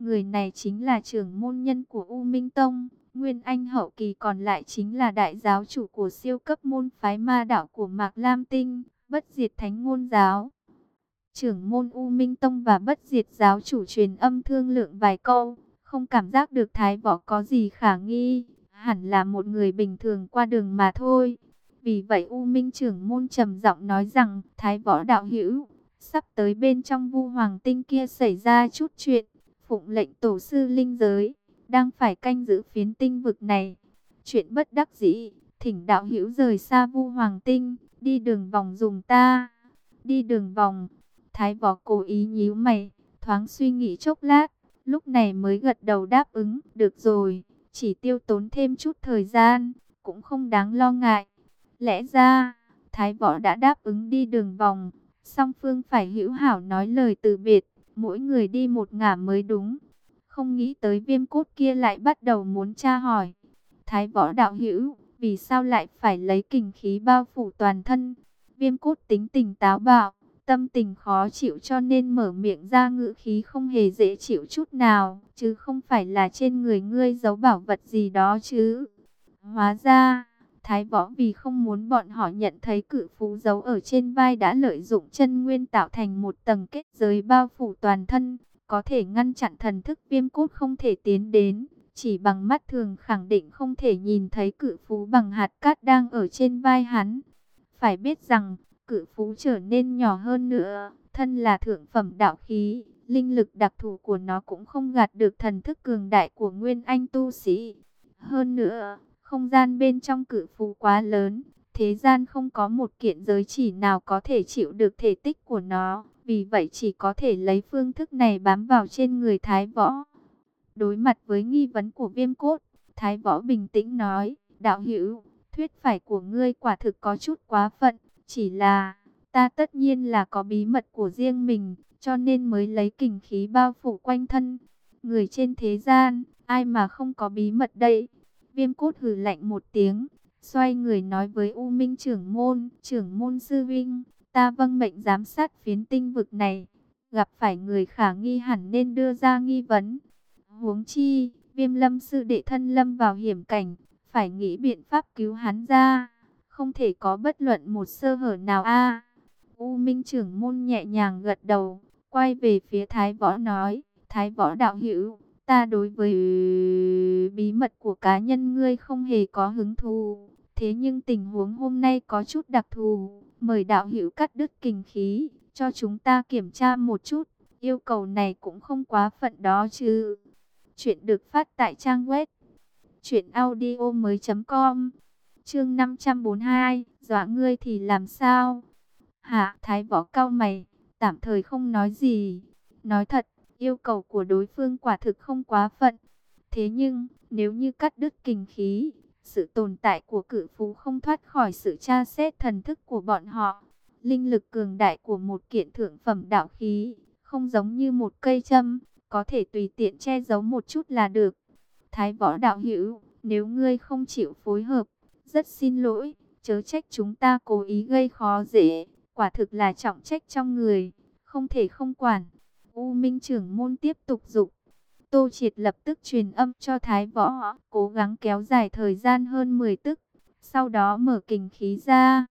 Người này chính là trưởng môn nhân của U Minh Tông, Nguyên Anh hậu kỳ, còn lại chính là đại giáo chủ của siêu cấp môn phái ma đạo của Mạc Lam Tinh, Bất Diệt Thánh Ngôn Giáo. Trưởng môn U Minh Tông và Bất Diệt giáo chủ truyền âm thương lượng vài câu, không cảm giác được Thái Võ có gì khả nghi, hẳn là một người bình thường qua đường mà thôi. Vì vậy U Minh trưởng môn trầm giọng nói rằng, Thái Võ đạo hữu, sắp tới bên trong Vu Hoàng Tinh kia xảy ra chút chuyện, phụng lệnh tổ sư linh giới, đang phải canh giữ phiến tinh vực này. Chuyện bất đắc dĩ, thỉnh đạo hữu rời xa Vu Hoàng Tinh, đi đường vòng dùng ta. Đi đường vòng. Thái Võ cố ý nhíu mày, thoáng suy nghĩ chốc lát, lúc này mới gật đầu đáp ứng, được rồi, chỉ tiêu tốn thêm chút thời gian, cũng không đáng lo ngại. Lẽ ra, Thái Võ đã đáp ứng đi đường vòng, song phương phải hữu hảo nói lời từ biệt, mỗi người đi một ngả mới đúng. Không nghĩ tới Viêm Cốt kia lại bắt đầu muốn tra hỏi. Thái Võ đạo hữu, vì sao lại phải lấy kình khí bao phủ toàn thân? Viêm Cốt tính tình táo bạo, tâm tình khó chịu cho nên mở miệng ra, ngữ khí không hề dễ chịu chút nào, chứ không phải là trên người ngươi giấu bảo vật gì đó chứ. Hóa ra, Thái Võ vì không muốn bọn họ nhận thấy cự phú giấu ở trên vai đã lợi dụng chân nguyên tạo thành một tầng kết giới bao phủ toàn thân, có thể ngăn chặn thần thức Viêm Cốt không thể tiến đến. Chỉ bằng mắt thường khẳng định không thể nhìn thấy cự phú bằng hạt cát đang ở trên vai hắn. Phải biết rằng, cự phú trở nên nhỏ hơn nữa, thân là thượng phẩm đạo khí, linh lực đặc thù của nó cũng không gạt được thần thức cường đại của Nguyên Anh tu sĩ. Hơn nữa, không gian bên trong cự phú quá lớn, thế gian không có một kiện giới chỉ nào có thể chịu được thể tích của nó, vì vậy chỉ có thể lấy phương thức này bám vào trên người Thái Võ. Đối mặt với nghi vấn của Viêm Cốt, Thái Võ bình tĩnh nói, đạo hữu, thuyết phải của ngươi quả thực có chút quá phận, chỉ là ta tất nhiên là có bí mật của riêng mình, cho nên mới lấy kình khí bao phủ quanh thân. Người trên thế gian, ai mà không có bí mật đây? Viêm Cốt hừ lạnh một tiếng, xoay người nói với U Minh trưởng môn, trưởng môn sư vinh, ta vâng mệnh giám sát phiến tinh vực này, gặp phải người khả nghi hẳn nên đưa ra nghi vấn. Huống chi, Viêm Lâm sư đệ thân lâm vào hiểm cảnh, phải nghĩ biện pháp cứu hắn ra, không thể có bất luận một sơ hở nào a. U Minh trưởng môn nhẹ nhàng gật đầu, quay về phía Thái Võ nói, Thái Võ đạo hữu, ta đối với bí mật của cá nhân ngươi không hề có hứng thú, thế nhưng tình huống hôm nay có chút đặc thù, mời đạo hữu cắt đứt kình khí, cho chúng ta kiểm tra một chút, yêu cầu này cũng không quá phận đó chứ. Chuyện được phát tại trang web truyện audio mới chấm com. Chương năm trăm bốn mươi hai, dọa ngươi thì làm sao? Hả? Thái Võ cau mày, tạm thời không nói gì. Nói thật, yêu cầu của đối phương quả thực không quá phận. Thế nhưng, nếu như cắt đứt kình khí, sự tồn tại của cự phú không thoát khỏi sự tra xét thần thức của bọn họ. Linh lực cường đại của một kiện thượng phẩm đạo khí, không giống như một cây châm, có thể tùy tiện che giấu một chút là được. Thái Võ đạo hữu, nếu ngươi không chịu phối hợp, rất xin lỗi, chớ trách chúng ta cố ý gây khó dễ, quả thực là trọng trách trong người, không thể không quản. U Minh trưởng môn tiếp tục dục. Tô Triệt lập tức truyền âm cho Thái Võ, cố gắng kéo dài thời gian hơn mười tức, sau đó mở kình khí ra.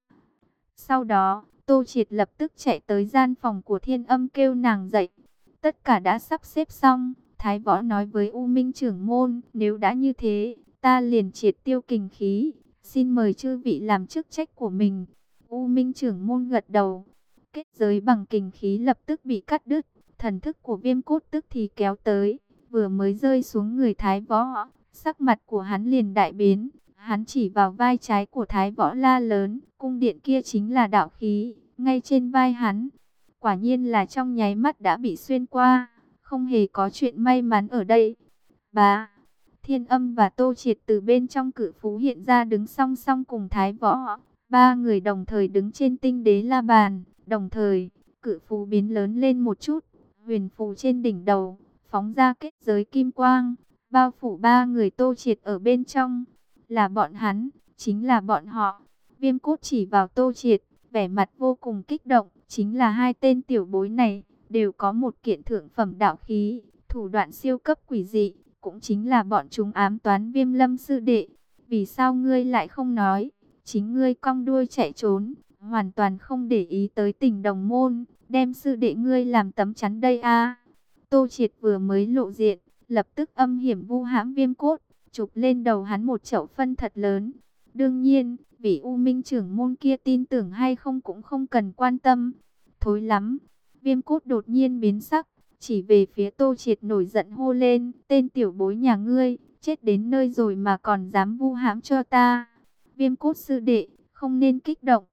Sau đó, Tô Triệt lập tức chạy tới gian phòng của Thiên Âm kêu nàng dậy. Tất cả đã sắp xếp xong, Thái Võ nói với U Minh trưởng môn, nếu đã như thế, ta liền triệt tiêu kình khí, xin mời chư vị làm chức trách của mình. U Minh trưởng môn gật đầu, kết giới bằng kình khí lập tức bị cắt đứt, thần thức của Viêm Cốt tức thì kéo tới, vừa mới rơi xuống người Thái Võ, sắc mặt của hắn liền đại biến, hắn chỉ vào vai trái của Thái Võ la lớn, cung điện kia chính là đạo khí, ngay trên vai hắn. Quả nhiên là trong nháy mắt đã bị xuyên qua, không hề có chuyện may mắn ở đây. Bá, Thiên Âm và Tô Triệt từ bên trong cự phú hiện ra đứng song song cùng Thái Võ. Ba người đồng thời đứng trên tinh đế la bàn, đồng thời, cự phú biến lớn lên một chút, huyền phù trên đỉnh đầu, phóng ra kết giới kim quang, bao phủ ba người Tô Triệt ở bên trong. Là bọn hắn, chính là bọn họ. Viêm Cốt chỉ vào Tô Triệt, vẻ mặt vô cùng kích động, chính là hai tên tiểu bối này, đều có một kiện thượng phẩm đạo khí, thủ đoạn siêu cấp quỷ dị, cũng chính là bọn chúng ám toán Viêm Lâm sư đệ. Vì sao ngươi lại không nói? Chính ngươi cong đuôi chạy trốn, hoàn toàn không để ý tới tình đồng môn, đem sư đệ ngươi làm tấm chắn đây a. Tô Triệt vừa mới lộ diện, lập tức âm hiểm vu hãm Viêm Cốt, chụp lên đầu hắn một chậu phân thật lớn. Đương nhiên, vị U Minh trưởng môn kia tin tưởng hay không cũng không cần quan tâm. Thối lắm. Viêm Cốt đột nhiên biến sắc, chỉ về phía Tô Triệt nổi giận hô lên, tên tiểu bối nhà ngươi, chết đến nơi rồi mà còn dám vu hãm cho ta. Viêm Cốt sư đệ, không nên kích động.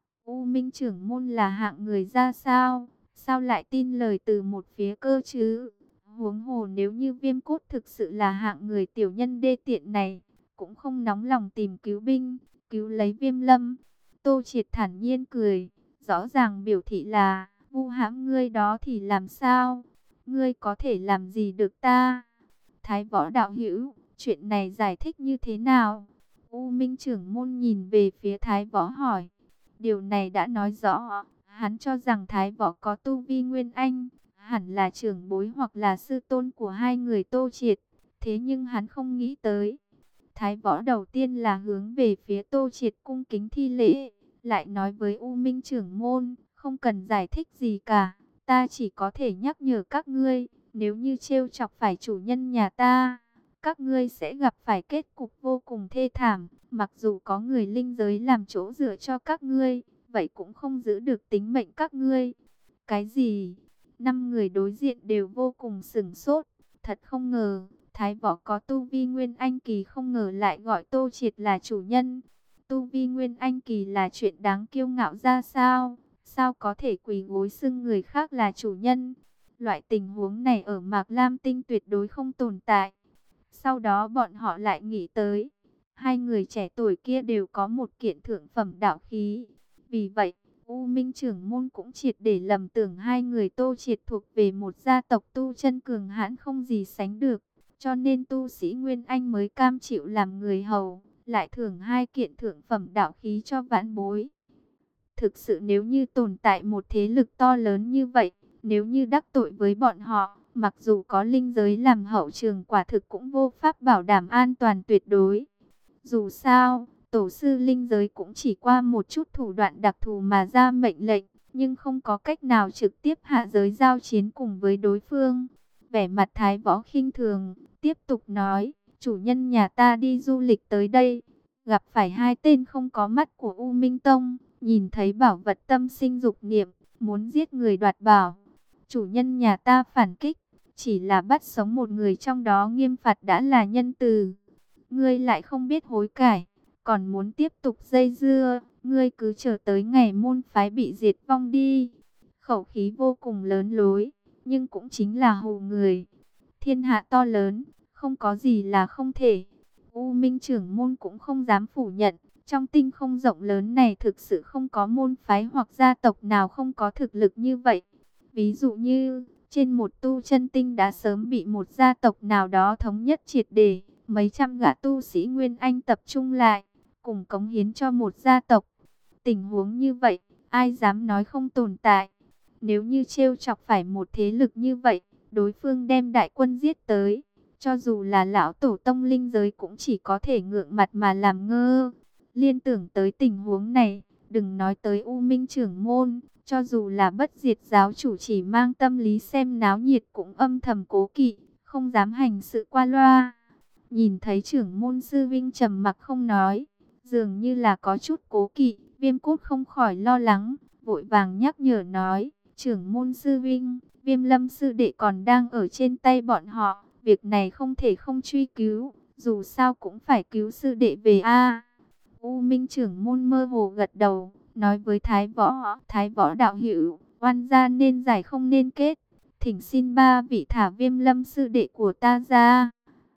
U Minh trưởng môn là hạng người ra sao? Sao lại tin lời từ một phía cơ chứ? Huống hồ nếu như Viêm Cốt thực sự là hạng người tiểu nhân đê tiện này, cũng không nóng lòng tìm cứu binh, cứu lấy Viêm Lâm. Tô Triệt thản nhiên cười, rõ ràng biểu thị là, vu hãm ngươi đó thì làm sao? Ngươi có thể làm gì được ta? Thái Võ đạo hữu, chuyện này giải thích như thế nào? U Minh trưởng môn nhìn về phía Thái Võ hỏi. Điều này đã nói rõ, hắn cho rằng Thái Võ có tu vi nguyên anh, hẳn là trưởng bối hoặc là sư tôn của hai người Tô Triệt. Thế nhưng hắn không nghĩ tới. Thái Võ đầu tiên là hướng về phía Tô Triệt cung kính thi lễ, lại nói với U Minh trưởng môn, không cần giải thích gì cả, ta chỉ có thể nhắc nhở các ngươi, nếu như trêu chọc phải chủ nhân nhà ta, các ngươi sẽ gặp phải kết cục vô cùng thê thảm, mặc dù có người linh giới làm chỗ dựa cho các ngươi, vậy cũng không giữ được tính mệnh các ngươi. Cái gì? Năm người đối diện đều vô cùng sửng sốt, thật không ngờ, Thái Võ có tu vi nguyên anh kỳ không ngờ lại gọi Tô Triệt là chủ nhân. Tu vi nguyên anh kỳ là chuyện đáng kiêu ngạo ra sao? Sao có thể quỳ gối xưng người khác là chủ nhân? Loại tình huống này ở Mạc Lam Tinh tuyệt đối không tồn tại. Sau đó bọn họ lại nghĩ tới, hai người trẻ tuổi kia đều có một kiện thượng phẩm đạo khí. Vì vậy, U Minh trưởng môn cũng triệt để lầm tưởng hai người Tô Triệt thuộc về một gia tộc tu chân cường hãn không gì sánh được. Cho nên tu sĩ Nguyên Anh mới cam chịu làm người hầu, lại thưởng hai kiện thượng phẩm đạo khí cho vãn bối. Thực sự nếu như tồn tại một thế lực to lớn như vậy, nếu như đắc tội với bọn họ, mặc dù có linh giới làm hậu trường quả thực cũng vô pháp bảo đảm an toàn tuyệt đối. Dù sao, tổ sư linh giới cũng chỉ qua một chút thủ đoạn đặc thù mà ra mệnh lệnh, nhưng không có cách nào trực tiếp hạ giới giao chiến cùng với đối phương. Vẻ mặt Thái Võ khinh thường, tiếp tục nói, chủ nhân nhà ta đi du lịch tới đây, gặp phải hai tên không có mắt của U Minh Tông, nhìn thấy bảo vật tâm sinh dục niệm, muốn giết người đoạt bảo. Chủ nhân nhà ta phản kích, chỉ là bắt sống một người trong đó nghiêm phạt đã là nhân từ. Ngươi lại không biết hối cải, còn muốn tiếp tục dây dưa, ngươi cứ chờ tới ngày môn phái bị diệt vong đi. Khẩu khí vô cùng lớn lối, nhưng cũng chính là hù người. Thiên hạ to lớn, không có gì là không thể. U Minh trưởng môn cũng không dám phủ nhận, trong tinh không rộng lớn này thực sự không có môn phái hoặc gia tộc nào không có thực lực như vậy. Ví dụ như, trên một tu chân tinh đã sớm bị một gia tộc nào đó thống nhất triệt để, mấy trăm gã tu sĩ Nguyên Anh tập trung lại, cùng cống hiến cho một gia tộc. Tình huống như vậy, ai dám nói không tồn tại. Nếu như trêu chọc phải một thế lực như vậy, đối phương đem đại quân giết tới, cho dù là lão tổ tông linh giới cũng chỉ có thể ngượng mặt mà làm ngơ. Liên tưởng tới tình huống này, đừng nói tới U Minh trưởng môn, cho dù là Bất Diệt giáo chủ chỉ mang tâm lý xem náo nhiệt cũng âm thầm cố kỵ, không dám hành sự qua loa. Nhìn thấy trưởng môn sư vinh trầm mặc không nói, dường như là có chút cố kỵ, Viêm Cốt không khỏi lo lắng, vội vàng nhắc nhở nói, trưởng môn sư vinh, Viêm Lâm sư đệ còn đang ở trên tay bọn họ, việc này không thể không truy cứu, dù sao cũng phải cứu sư đệ về a. U Minh trưởng môn mơ hồ gật đầu, nói với Thái Võ, Thái Võ đạo hữu, oan gia nên giải không nên kết, thỉnh xin ba vị thả Viêm Lâm sư đệ của ta ra.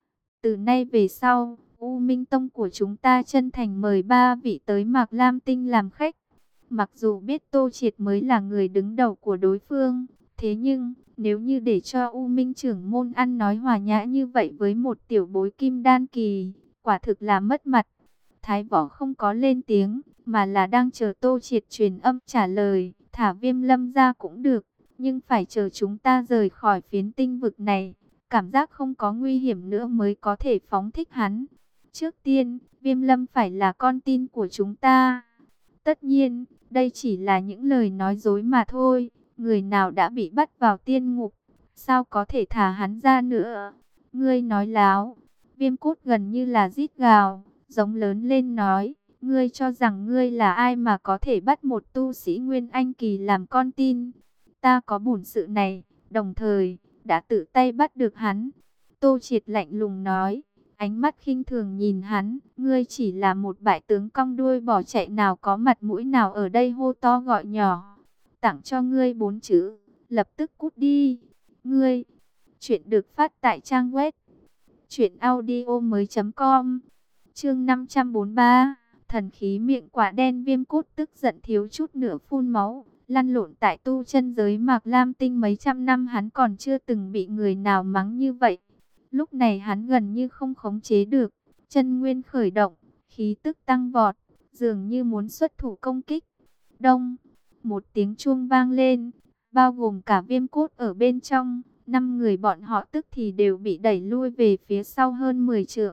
Từ nay về sau, U Minh Tông của chúng ta chân thành mời ba vị tới Mạc Lam Tinh làm khách. Mặc dù biết Tô Triệt mới là người đứng đầu của đối phương, thế nhưng nếu như để cho U Minh trưởng môn ăn nói hòa nhã như vậy với một tiểu bối kim đan kỳ, quả thực là mất mặt. Thái Võ không có lên tiếng, mà là đang chờ Tô Triệt truyền âm trả lời, thả Viêm Lâm ra cũng được, nhưng phải chờ chúng ta rời khỏi phiến tinh vực này. cảm giác không có nguy hiểm nữa mới có thể phóng thích hắn. Trước tiên, Viêm Lâm phải là con tin của chúng ta. Tất nhiên, đây chỉ là những lời nói dối mà thôi. Người nào đã bị bắt vào tiên ngục, sao có thể thả hắn ra nữa? Ngươi nói láo. Viêm Cốt gần như là rít gào, giống lớn lên nói, ngươi cho rằng ngươi là ai mà có thể bắt một tu sĩ Nguyên Anh kỳ làm con tin? Ta có bổn sự này, đồng thời đã tự tay bắt được hắn. Tô Triệt lạnh lùng nói, ánh mắt khinh thường nhìn hắn, ngươi chỉ là một bại tướng cong đuôi bỏ chạy, nào có mặt mũi nào ở đây hô to gọi nhỏ. Tặng cho ngươi bốn chữ, lập tức cút đi. Ngươi, chuyện được phát tại trang web truyện audio mới.com. Chương năm trăm bốn mươi ba, thần khí miệng quả đen. Viêm Cốt tức giận thiếu chút nữa phun máu, lăn lộn tại tu chân giới Mạc Lam Tinh mấy trăm năm, hắn còn chưa từng bị người nào mắng như vậy. Lúc này hắn gần như không khống chế được, chân nguyên khởi động, khí tức tăng vọt, dường như muốn xuất thủ công kích. Đông, một tiếng chuông vang lên, bao gồm cả Viêm Cốt ở bên trong, năm người bọn họ tức thì đều bị đẩy lui về phía sau hơn mười trượng.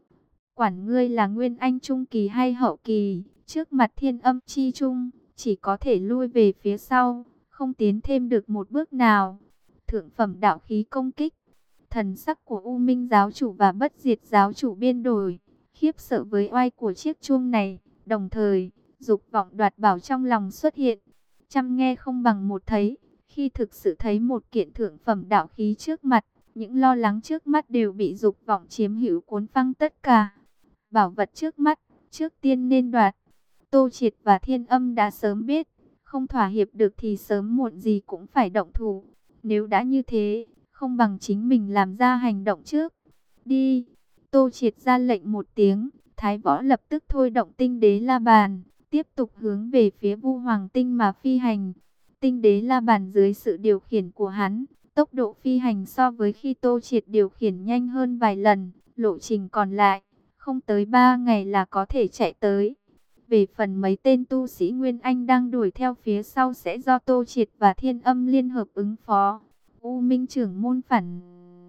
Quản ngươi là Nguyên Anh trung kỳ hay hậu kỳ, trước mặt Thiên Âm chi trung, chỉ có thể lui về phía sau, không tiến thêm được một bước nào. Thượng phẩm đạo khí công kích. Thần sắc của U Minh giáo chủ và Bất Diệt giáo chủ biến đổi, khiếp sợ với oai của chiếc chuông này, đồng thời, dục vọng đoạt bảo trong lòng xuất hiện. Trăm nghe không bằng một thấy, khi thực sự thấy một kiện thượng phẩm đạo khí trước mặt, những lo lắng trước mắt đều bị dục vọng chiếm hữu cuốn phăng tất cả. Bảo vật trước mắt, trước tiên nên đoạt. Tô Triệt và Thiên Âm đã sớm biết, không thỏa hiệp được thì sớm muộn gì cũng phải động thủ. Nếu đã như thế, không bằng chính mình làm ra hành động trước. Đi! Tô Triệt ra lệnh một tiếng, Thái Võ lập tức thôi động tinh đế la bàn, tiếp tục hướng về phía Vu Hoàng Tinh mà phi hành. Tinh đế la bàn dưới sự điều khiển của hắn, tốc độ phi hành so với khi Tô Triệt điều khiển nhanh hơn vài lần, lộ trình còn lại, không tới ba ngày là có thể chạy tới. Về phần mấy tên tu sĩ Nguyên Anh đang đuổi theo phía sau sẽ do Tô Triệt và Thiên Âm liên hợp ứng phó. U Minh trưởng môn phản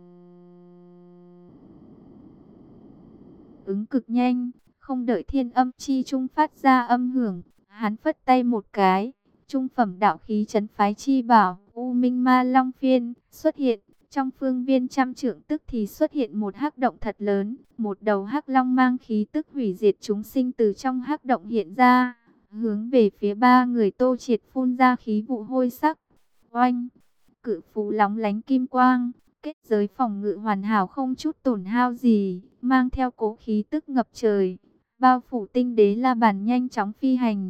ứng cực nhanh, không đợi Thiên Âm chi trung phát ra âm hưởng, hắn phất tay một cái, trung phẩm đạo khí trấn phái chi bảo U Minh Ma Long Phiên xuất hiện. Trong phương viên trăm trượng tức thì xuất hiện một hắc động thật lớn, một đầu hắc long mang khí tức hủy diệt chúng sinh từ trong hắc động hiện ra, hướng về phía ba người Tô Triệt phun ra khí vụ hôi sắc. Oanh! Cự phú lóng lánh kim quang, kết giới phòng ngự hoàn hảo không chút tổn hao gì, mang theo cố khí tức ngập trời, bao phủ tinh đế la bàn nhanh chóng phi hành.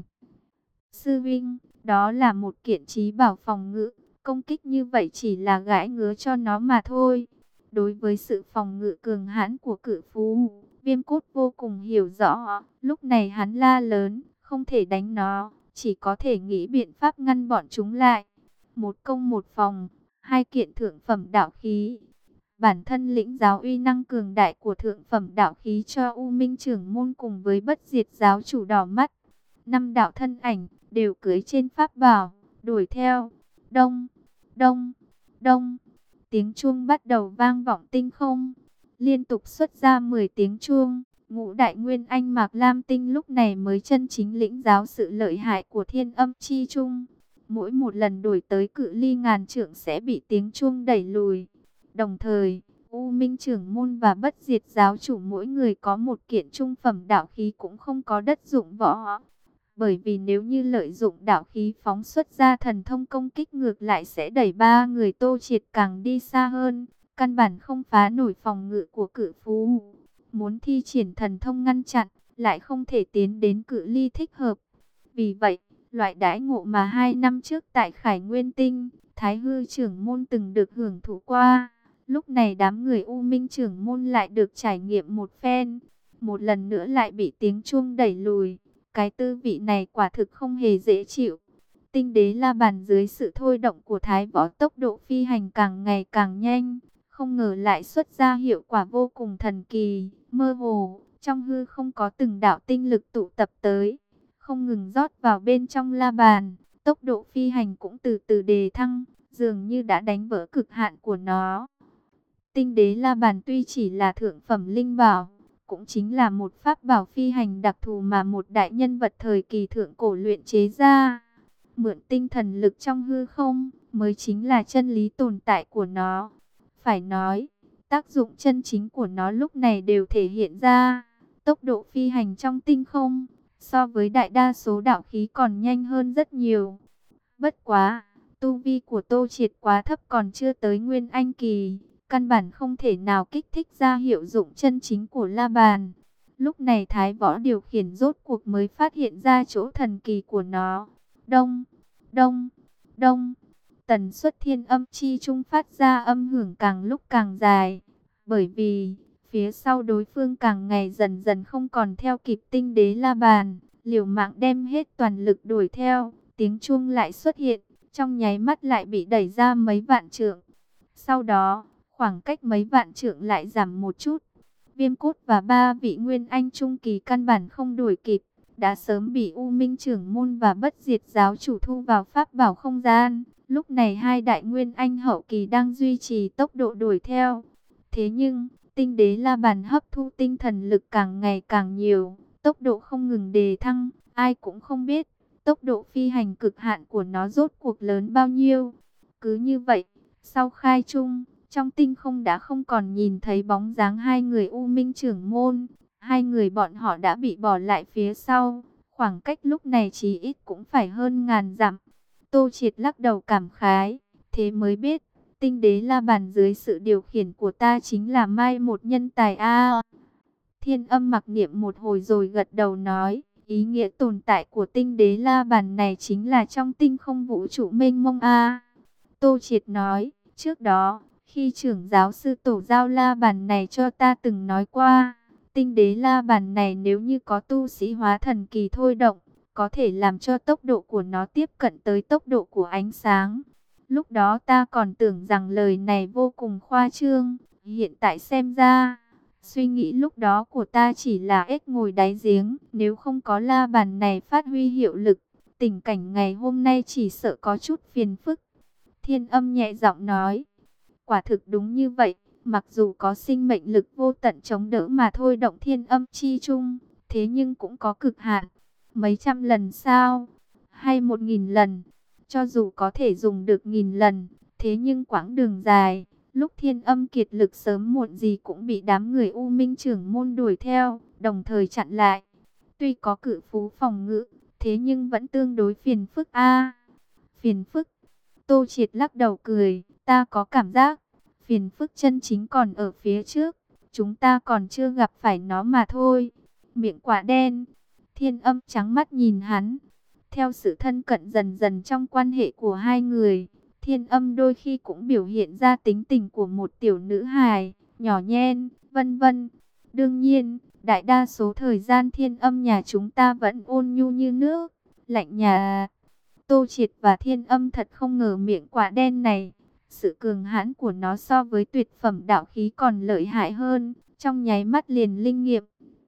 Sư Vinh, đó là một kiện trí bảo phòng ngự, công kích như vậy chỉ là gãi ngứa cho nó mà thôi. Đối với sự phòng ngự cường hãn của cự phú, Viêm Cốt vô cùng hiểu rõ, lúc này hắn la lớn, không thể đánh nó, chỉ có thể nghĩ biện pháp ngăn bọn chúng lại. Một công một phòng, hai kiện thượng phẩm đạo khí. Bản thân lĩnh giáo uy năng cường đại của thượng phẩm đạo khí cho U Minh trưởng môn cùng với Bất Diệt giáo chủ đỏ mắt. Năm đạo thân ảnh đều cưỡi trên pháp bảo, đuổi theo. Đông, đông, đông. Tiếng chuông bắt đầu vang vọng tinh không, liên tục xuất ra mười tiếng chuông. Ngũ đại Nguyên Anh Mạc Lam Tinh lúc này mới chân chính lĩnh giáo sự lợi hại của Thiên Âm chi trung. Mỗi một lần đuổi tới cự ly ngàn trượng sẽ bị tiếng chuông đẩy lùi. Đồng thời, U Minh trưởng môn và Bất Diệt giáo chủ mỗi người có một kiện trung phẩm đạo khí cũng không có đất dụng võ. Bởi vì nếu như lợi dụng đạo khí phóng xuất ra thần thông công kích ngược lại sẽ đẩy ba người Tô Triệt càng đi xa hơn, căn bản không phá nổi phòng ngự của cự phú. Muốn thi triển thần thông ngăn chặn, lại không thể tiến đến cự ly thích hợp. Vì vậy, loại đãi ngộ mà hai năm trước tại Khải Nguyên Tinh, Thái Hư trưởng môn từng được hưởng thụ qua, lúc này đám người U Minh trưởng môn lại được trải nghiệm một phen, một lần nữa lại bị tiếng chuông đẩy lùi. Cái tư vị này quả thực không hề dễ chịu. Tinh đế la bàn dưới sự thôi động của Thái Võ, tốc độ phi hành càng ngày càng nhanh, không ngờ lại xuất ra hiệu quả vô cùng thần kỳ. Mơ hồ, trong hư không có từng đạo tinh lực tụ tập tới, không ngừng rót vào bên trong la bàn. Tốc độ phi hành cũng từ từ đề thăng, dường như đã đánh vỡ cực hạn của nó. Tinh đế la bàn tuy chỉ là thượng phẩm linh bảo, cũng chính là một pháp bảo phi hành đặc thù mà một đại nhân vật thời kỳ thượng cổ luyện chế ra. Mượn tinh thần lực trong hư không mới chính là chân lý tồn tại của nó. Phải nói, tác dụng chân chính của nó lúc này đều thể hiện ra. Tốc độ phi hành trong tinh không, so với đại đa số đạo khí còn nhanh hơn rất nhiều. Bất quá, tu vi của Tô Triệt quá thấp còn chưa tới Nguyên Anh kỳ, căn bản không thể nào kích thích ra hiệu dụng chân chính của la bàn. Lúc này Thái Võ điều khiển rốt cuộc mới phát hiện ra chỗ thần kỳ của nó. Đông, đông, đông, tần suất thiên âm chi trung phát ra âm hưởng càng lúc càng dài, bởi vì phía sau đối phương càng ngày dần dần không còn theo kịp tinh đế la bàn, liều mạng đem hết toàn lực đuổi theo, tiếng chuông lại xuất hiện, trong nháy mắt lại bị đẩy ra mấy vạn trượng. Sau đó, khoảng cách mấy vạn trượng lại giảm một chút. Viêm Cốt và ba vị Nguyên Anh trung kỳ căn bản không đuổi kịp, đã sớm bị U Minh trưởng môn và Bất Diệt giáo chủ thu vào pháp bảo không gian. Lúc này hai đại Nguyên Anh hậu kỳ đang duy trì tốc độ đuổi theo. Thế nhưng, tinh đế la bàn hấp thu tinh thần lực càng ngày càng nhiều, tốc độ không ngừng đề thăng, ai cũng không biết tốc độ phi hành cực hạn của nó rốt cuộc lớn bao nhiêu. Cứ như vậy, sau khai trung, trong tinh không đã không còn nhìn thấy bóng dáng hai người U Minh trưởng môn, hai người bọn họ đã bị bỏ lại phía sau, khoảng cách lúc này chỉ ít cũng phải hơn ngàn dặm. Tô Triệt lắc đầu cảm khái, thế mới biết, tinh đế la bàn dưới sự điều khiển của ta chính là mai một nhân tài a. Thiên Âm mặc niệm một hồi rồi gật đầu nói, ý nghĩa tồn tại của tinh đế la bàn này chính là trong tinh không vũ trụ mênh mông a. Tô Triệt nói, trước đó, khi trưởng giáo sư tổ giao la bàn này cho ta từng nói qua, tinh đế la bàn này nếu như có tu sĩ hóa thần kỳ thôi động, có thể làm cho tốc độ của nó tiếp cận tới tốc độ của ánh sáng. Lúc đó ta còn tưởng rằng lời này vô cùng khoa trương, hiện tại xem ra, suy nghĩ lúc đó của ta chỉ là ếch ngồi đáy giếng, nếu không có la bàn này phát huy hiệu lực, tình cảnh ngày hôm nay chỉ sợ có chút phiền phức. Thiên Âm nhẹ giọng nói, quả thực đúng như vậy, mặc dù có sinh mệnh lực vô tận chống đỡ mà thôi động thiên âm chi chung, thế nhưng cũng có cực hạn. Mấy trăm lần sao? Hay một nghìn lần? Cho dù có thể dùng được nghìn lần, thế nhưng quãng đường dài, lúc thiên âm kiệt lực sớm muộn gì cũng bị đám người U Minh trưởng môn đuổi theo, đồng thời chặn lại. Tuy có cự phú phòng ngự, thế nhưng vẫn tương đối phiền phức a. Phiền phức? Tô Triệt lắc đầu cười, ta có cảm giác, phiền phức chân chính còn ở phía trước, chúng ta còn chưa gặp phải nó mà thôi. Miệng quả đen, Thiên Âm trắng mắt nhìn hắn. Theo sự thân cận dần dần trong quan hệ của hai người, Thiên Âm đôi khi cũng biểu hiện ra tính tình của một tiểu nữ hài, nhỏ nhen, vân vân. Đương nhiên, đại đa số thời gian Thiên Âm nhà chúng ta vẫn ôn nhu như nước, lạnh nhà. Tô Triệt và Thiên Âm thật không ngờ miệng quả đen này, sự cường hãn của nó so với tuyệt phẩm đạo khí còn lợi hại hơn, trong nháy mắt liền linh nghiệm.